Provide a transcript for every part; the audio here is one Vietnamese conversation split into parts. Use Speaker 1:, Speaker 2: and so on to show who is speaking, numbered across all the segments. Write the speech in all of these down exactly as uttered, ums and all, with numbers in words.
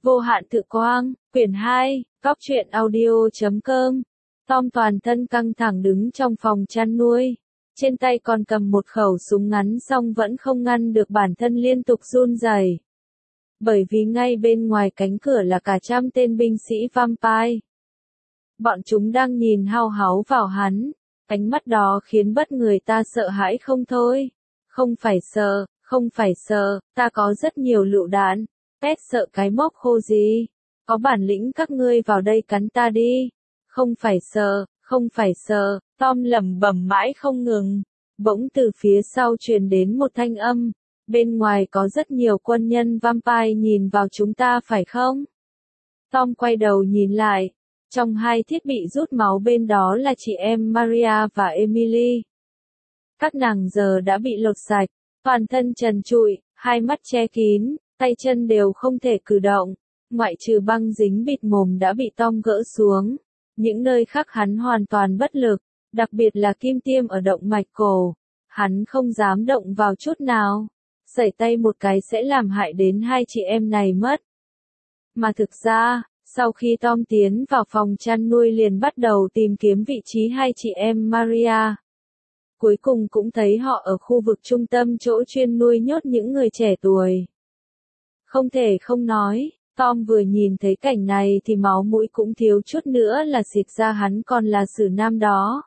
Speaker 1: Vô hạn tự quang, quyển hai, góc truyện audio chấm com. Tom toàn thân căng thẳng đứng trong phòng chăn nuôi. Trên tay còn cầm một khẩu súng ngắn song vẫn không ngăn được bản thân liên tục run rẩy. Bởi vì ngay bên ngoài cánh cửa là cả trăm tên binh sĩ vampire. Bọn chúng đang nhìn hao háo vào hắn. Ánh mắt đó khiến bất người ta sợ hãi không thôi. Không phải sợ, không phải sợ, ta có rất nhiều lựu đạn. Pet sợ cái móc khô gì? Có bản lĩnh các ngươi vào đây cắn ta đi. Không phải sợ, không phải sợ, Tom lẩm bẩm mãi không ngừng. Bỗng từ phía sau truyền đến một thanh âm. Bên ngoài có rất nhiều quân nhân vampire nhìn vào chúng ta phải không? Tom quay đầu nhìn lại. Trong hai thiết bị rút máu bên đó là chị em Maria và Emily. Các nàng giờ đã bị lột sạch, toàn thân trần trụi, hai mắt che kín, tay chân đều không thể cử động, ngoại trừ băng dính bịt mồm đã bị Tom gỡ xuống. Những nơi khác hắn hoàn toàn bất lực, đặc biệt là kim tiêm ở động mạch cổ. Hắn không dám động vào chút nào, sẩy tay một cái sẽ làm hại đến hai chị em này mất. Mà thực ra, sau khi Tom tiến vào phòng chăn nuôi liền bắt đầu tìm kiếm vị trí hai chị em Maria. Cuối cùng cũng thấy họ ở khu vực trung tâm chỗ chuyên nuôi nhốt những người trẻ tuổi. Không thể không nói, Tom vừa nhìn thấy cảnh này thì máu mũi cũng thiếu chút nữa là xịt ra, hắn còn là sử nam đó.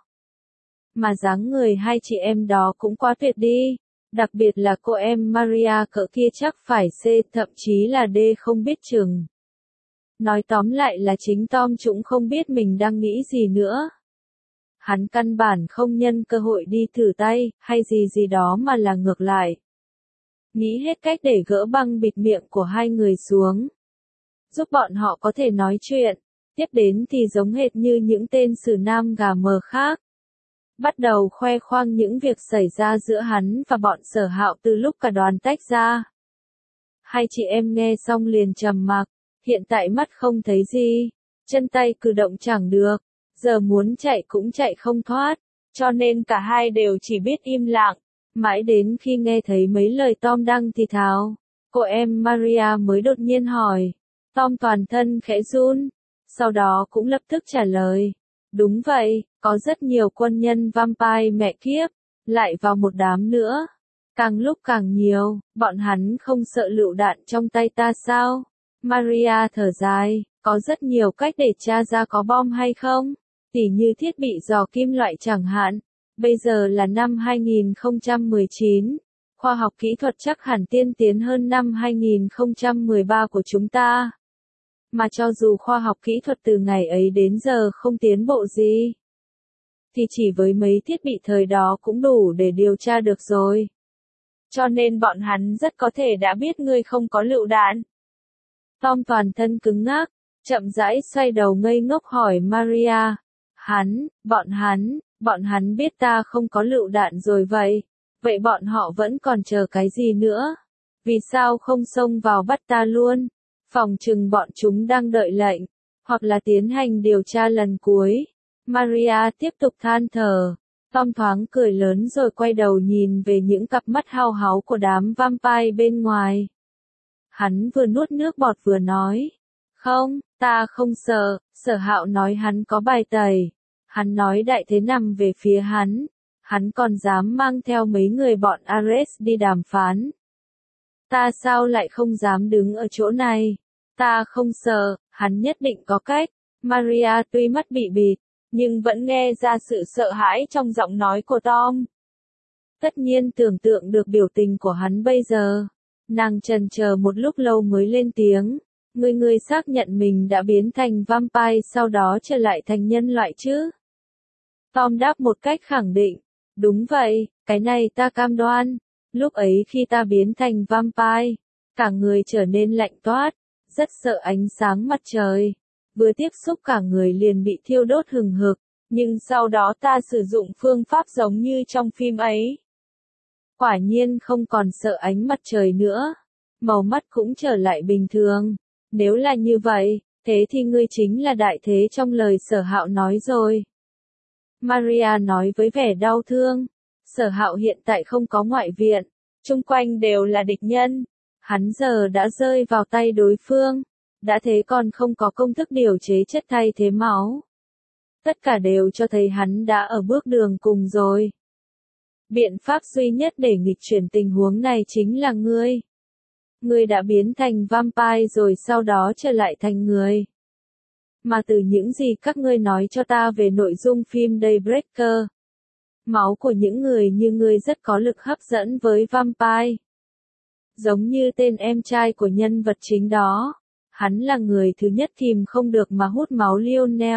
Speaker 1: Mà dáng người hai chị em đó cũng quá tuyệt đi, đặc biệt là cô em Maria cỡ kia chắc phải C thậm chí là D không biết chừng. Nói tóm lại là chính Tom cũng không biết mình đang nghĩ gì nữa. Hắn căn bản không nhân cơ hội đi thử tay, hay gì gì đó mà là ngược lại. Nghĩ hết cách để gỡ băng bịt miệng của hai người xuống. Giúp bọn họ có thể nói chuyện. Tiếp đến thì giống hệt như những tên sử nam gà mờ khác. Bắt đầu khoe khoang những việc xảy ra giữa hắn và bọn Sở Hạo từ lúc cả đoàn tách ra. Hai chị em nghe xong liền trầm mặc. Hiện tại mắt không thấy gì, chân tay cử động chẳng được, giờ muốn chạy cũng chạy không thoát, cho nên cả hai đều chỉ biết im lặng, mãi đến khi nghe thấy mấy lời Tom đang thì thào, cô em Maria mới đột nhiên hỏi. Tom toàn thân khẽ run, sau đó cũng lập tức trả lời, đúng vậy, có rất nhiều quân nhân vampire mẹ kiếp, lại vào một đám nữa, càng lúc càng nhiều, bọn hắn không sợ lựu đạn trong tay ta sao? Maria thở dài, có rất nhiều cách để tra ra có bom hay không, tỉ như thiết bị dò kim loại chẳng hạn. Bây giờ là năm hai nghìn không trăm mười chín, khoa học kỹ thuật chắc hẳn tiên tiến hơn năm hai nghìn không trăm mười ba của chúng ta. Mà cho dù khoa học kỹ thuật từ ngày ấy đến giờ không tiến bộ gì, thì chỉ với mấy thiết bị thời đó cũng đủ để điều tra được rồi. Cho nên bọn hắn rất có thể đã biết ngươi không có lựu đạn. Tom toàn thân cứng ngắc, chậm rãi xoay đầu ngây ngốc hỏi Maria. Hắn, bọn hắn, bọn hắn biết ta không có lựu đạn rồi vậy. Vậy bọn họ vẫn còn chờ cái gì nữa? Vì sao không xông vào bắt ta luôn? Phòng chừng bọn chúng đang đợi lệnh, hoặc là tiến hành điều tra lần cuối. Maria tiếp tục than thở. Tom thoáng cười lớn rồi quay đầu nhìn về những cặp mắt hao háo của đám vampire bên ngoài. Hắn vừa nuốt nước bọt vừa nói. Không, ta không sợ, Sở Hạo nói hắn có bài tẩy. Hắn nói đại thế nằm về phía hắn. Hắn còn dám mang theo mấy người bọn Ares đi đàm phán. Ta sao lại không dám đứng ở chỗ này? Ta không sợ, hắn nhất định có cách. Maria tuy mắt bị bịt, nhưng vẫn nghe ra sự sợ hãi trong giọng nói của Tom. Tất nhiên tưởng tượng được biểu tình của hắn bây giờ. Nàng chần chờ một lúc lâu mới lên tiếng, ngươi ngươi xác nhận mình đã biến thành vampire sau đó trở lại thành nhân loại chứ? Tom đáp một cách khẳng định, đúng vậy, cái này ta cam đoan. Lúc ấy khi ta biến thành vampire, cả người trở nên lạnh toát, rất sợ ánh sáng mặt trời. Vừa tiếp xúc cả người liền bị thiêu đốt hừng hực, nhưng sau đó ta sử dụng phương pháp giống như trong phim ấy. Quả nhiên không còn sợ ánh mặt trời nữa, màu mắt cũng trở lại bình thường. Nếu là như vậy, thế thì ngươi chính là đại thế trong lời Sở Hạo nói rồi. Maria nói với vẻ đau thương, Sở Hạo hiện tại không có ngoại viện, chung quanh đều là địch nhân. Hắn giờ đã rơi vào tay đối phương. đã thế còn không có công thức điều chế chất thay thế máu. Tất cả đều cho thấy hắn đã ở bước đường cùng rồi. Biện pháp duy nhất để nghịch chuyển tình huống này chính là ngươi. Ngươi đã biến thành vampire rồi sau đó trở lại thành người. Mà từ những gì các ngươi nói cho ta về nội dung phim Daybreaker, máu của những người như ngươi rất có lực hấp dẫn với vampire. Giống như tên em trai của nhân vật chính đó, hắn là người thứ nhất kìm không được mà hút máu Lionel.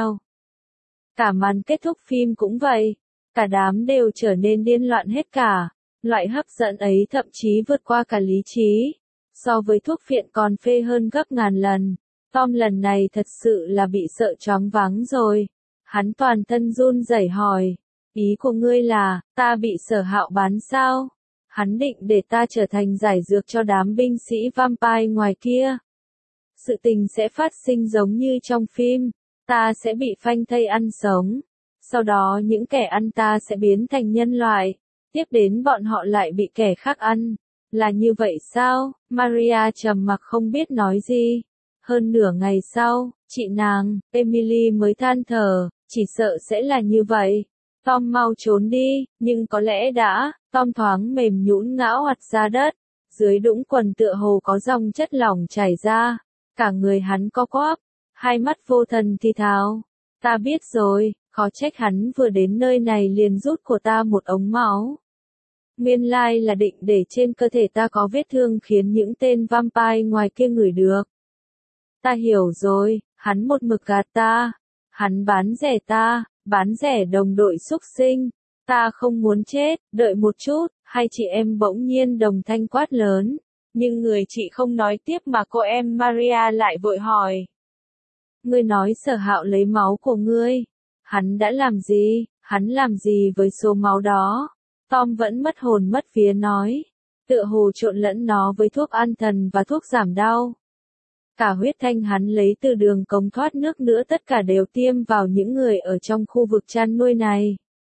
Speaker 1: Cả màn kết thúc phim cũng vậy, cả đám đều trở nên điên loạn hết cả, loại hấp dẫn ấy thậm chí vượt qua cả lý trí, so với thuốc phiện còn phê hơn gấp ngàn lần. Tom lần này thật sự là bị sợ choáng váng rồi, hắn toàn thân run rẩy hỏi, ý của ngươi là, ta bị Sở Hạo bán sao? Hắn định để ta trở thành giải dược cho đám binh sĩ vampire ngoài kia. Sự tình sẽ phát sinh giống như trong phim, ta sẽ bị phanh thây ăn sống. Sau đó những kẻ ăn ta sẽ biến thành nhân loại, tiếp đến bọn họ lại bị kẻ khác ăn. Là như vậy sao? Maria trầm mặc không biết nói gì. Hơn nửa ngày sau, chị nàng, Emily mới than thở, chỉ sợ sẽ là như vậy. Tom mau trốn đi, nhưng có lẽ đã, Tom thoáng mềm nhũn ngã hoạt ra đất. Dưới đũng quần tựa hồ có dòng chất lỏng chảy ra, cả người hắn co quắp, hai mắt vô thần thì thào. Ta biết rồi, khó trách hắn vừa đến nơi này liền rút của ta một ống máu. Nguyên lai là định để trên cơ thể ta có vết thương khiến những tên vampire ngoài kia ngửi được. Ta hiểu rồi, hắn một mực gạt ta, hắn bán rẻ ta, bán rẻ đồng đội xúc sinh, ta không muốn chết, đợi một chút, hai chị em bỗng nhiên đồng thanh quát lớn, nhưng người chị không nói tiếp mà cô em Maria lại vội hỏi. Ngươi nói Sở Hạo lấy máu của ngươi, hắn đã làm gì, hắn làm gì với số máu đó? Tom vẫn mất hồn mất vía nói, tựa hồ trộn lẫn nó với thuốc an thần và thuốc giảm đau. Cả huyết thanh hắn lấy từ đường cống thoát nước nữa tất cả đều tiêm vào những người ở trong khu vực chăn nuôi này.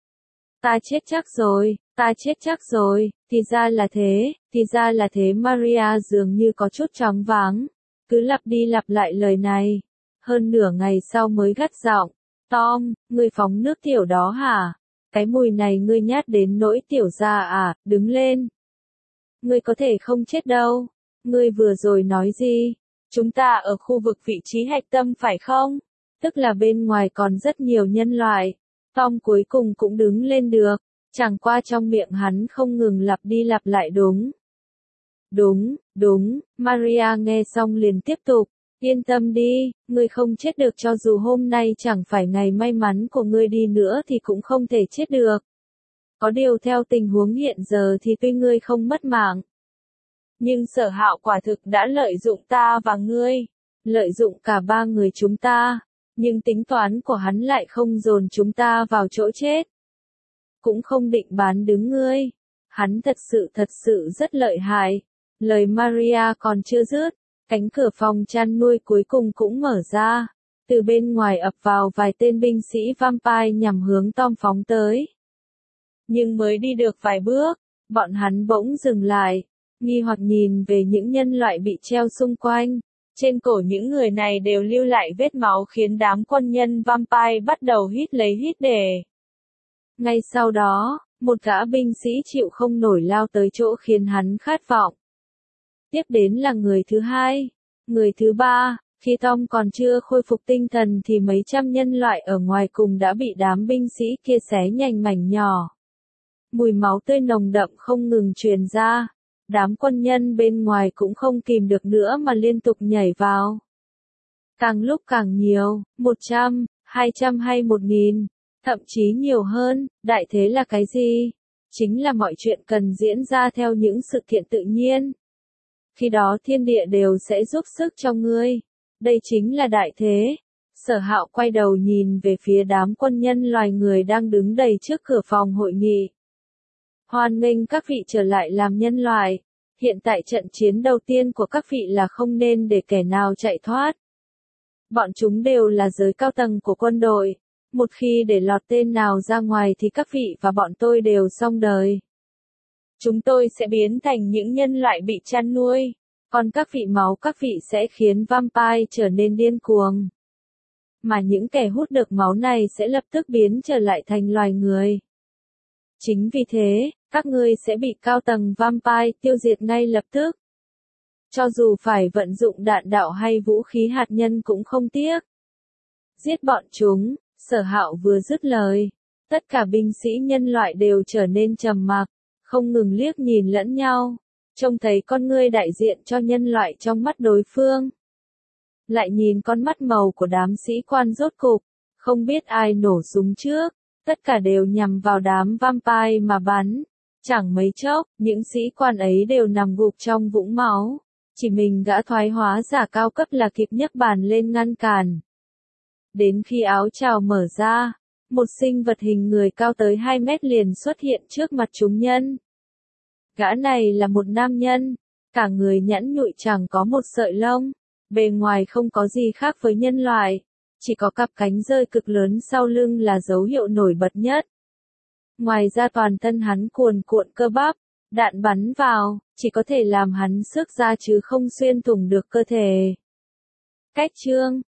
Speaker 1: Ta chết chắc rồi, ta chết chắc rồi, thì ra là thế, thì ra là thế. Maria dường như có chút choáng váng, cứ lặp đi lặp lại lời này. Hơn nửa ngày sau mới gắt giọng, Tom, ngươi phóng nước tiểu đó hả? Cái mùi này ngươi nhát đến nỗi tiểu ra à, đứng lên. Ngươi có thể không chết đâu. Ngươi vừa rồi nói gì? Chúng ta ở khu vực vị trí hạch tâm phải không? Tức là bên ngoài còn rất nhiều nhân loại. Tom cuối cùng cũng đứng lên được, chẳng qua trong miệng hắn không ngừng lặp đi lặp lại đúng. Đúng, đúng, Maria nghe xong liền tiếp tục, yên tâm đi, ngươi không chết được cho dù hôm nay chẳng phải ngày may mắn của ngươi đi nữa thì cũng không thể chết được. Có điều theo tình huống hiện giờ thì tuy ngươi không mất mạng, nhưng Sở Hạo quả thực đã lợi dụng ta và ngươi, lợi dụng cả ba người chúng ta, nhưng tính toán của hắn lại không dồn chúng ta vào chỗ chết. Cũng không định bán đứng ngươi, hắn thật sự thật sự rất lợi hại. Lời Maria còn chưa dứt, cánh cửa phòng chăn nuôi cuối cùng cũng mở ra, từ bên ngoài ập vào vài tên binh sĩ vampire nhằm hướng Tom phóng tới. Nhưng mới đi được vài bước, bọn hắn bỗng dừng lại, nghi hoặc nhìn về những nhân loại bị treo xung quanh. Trên cổ những người này đều lưu lại vết máu khiến đám quân nhân vampire bắt đầu hít lấy hít để. Ngay sau đó, một gã binh sĩ chịu không nổi lao tới chỗ khiến hắn khát vọng. Tiếp đến là người thứ hai, người thứ ba, khi Tom còn chưa khôi phục tinh thần thì mấy trăm nhân loại ở ngoài cùng đã bị đám binh sĩ kia xé nhành mảnh nhỏ. Mùi máu tươi nồng đậm không ngừng truyền ra. Đám quân nhân bên ngoài cũng không kìm được nữa mà liên tục nhảy vào. Càng lúc càng nhiều, một trăm, hai trăm hay một nghìn, thậm chí nhiều hơn. Đại thế là cái gì? Chính là mọi chuyện cần diễn ra theo những sự kiện tự nhiên. Khi đó thiên địa đều sẽ giúp sức cho ngươi. Đây chính là đại thế. Sở Hạo quay đầu nhìn về phía đám quân nhân loài người đang đứng đầy trước cửa phòng hội nghị. Hoan nghênh các vị trở lại làm nhân loại. Hiện tại trận chiến đầu tiên của các vị là không nên để kẻ nào chạy thoát. Bọn chúng đều là giới cao tầng của quân đội. Một khi để lọt tên nào ra ngoài thì các vị và bọn tôi đều xong đời. Chúng tôi sẽ biến thành những nhân loại bị chăn nuôi. Còn các vị máu các vị sẽ khiến vampire trở nên điên cuồng. Mà những kẻ hút được máu này sẽ lập tức biến trở lại thành loài người. Chính vì thế, các ngươi sẽ bị cao tầng vampire tiêu diệt ngay lập tức. Cho dù phải vận dụng đạn đạo hay vũ khí hạt nhân cũng không tiếc. Giết bọn chúng, Sở Hạo vừa dứt lời. Tất cả binh sĩ nhân loại đều trở nên trầm mặc, không ngừng liếc nhìn lẫn nhau, trông thấy con ngươi đại diện cho nhân loại trong mắt đối phương. Lại nhìn con mắt màu của đám sĩ quan rốt cục, không biết ai nổ súng trước, tất cả đều nhằm vào đám vampire mà bắn. Chẳng mấy chốc, những sĩ quan ấy đều nằm gục trong vũng máu, chỉ mình gã thoái hóa giả cao cấp là kịp nhấc bàn lên ngăn cản. Đến khi áo trào mở ra, một sinh vật hình người cao tới hai mét liền xuất hiện trước mặt chúng nhân. Gã này là một nam nhân, cả người nhẵn nhụi chẳng có một sợi lông, bề ngoài không có gì khác với nhân loại, chỉ có cặp cánh rơi cực lớn sau lưng là dấu hiệu nổi bật nhất. Ngoài ra toàn thân hắn cuồn cuộn cơ bắp, đạn bắn vào, chỉ có thể làm hắn xước ra chứ không xuyên thủng được cơ thể. Cách chương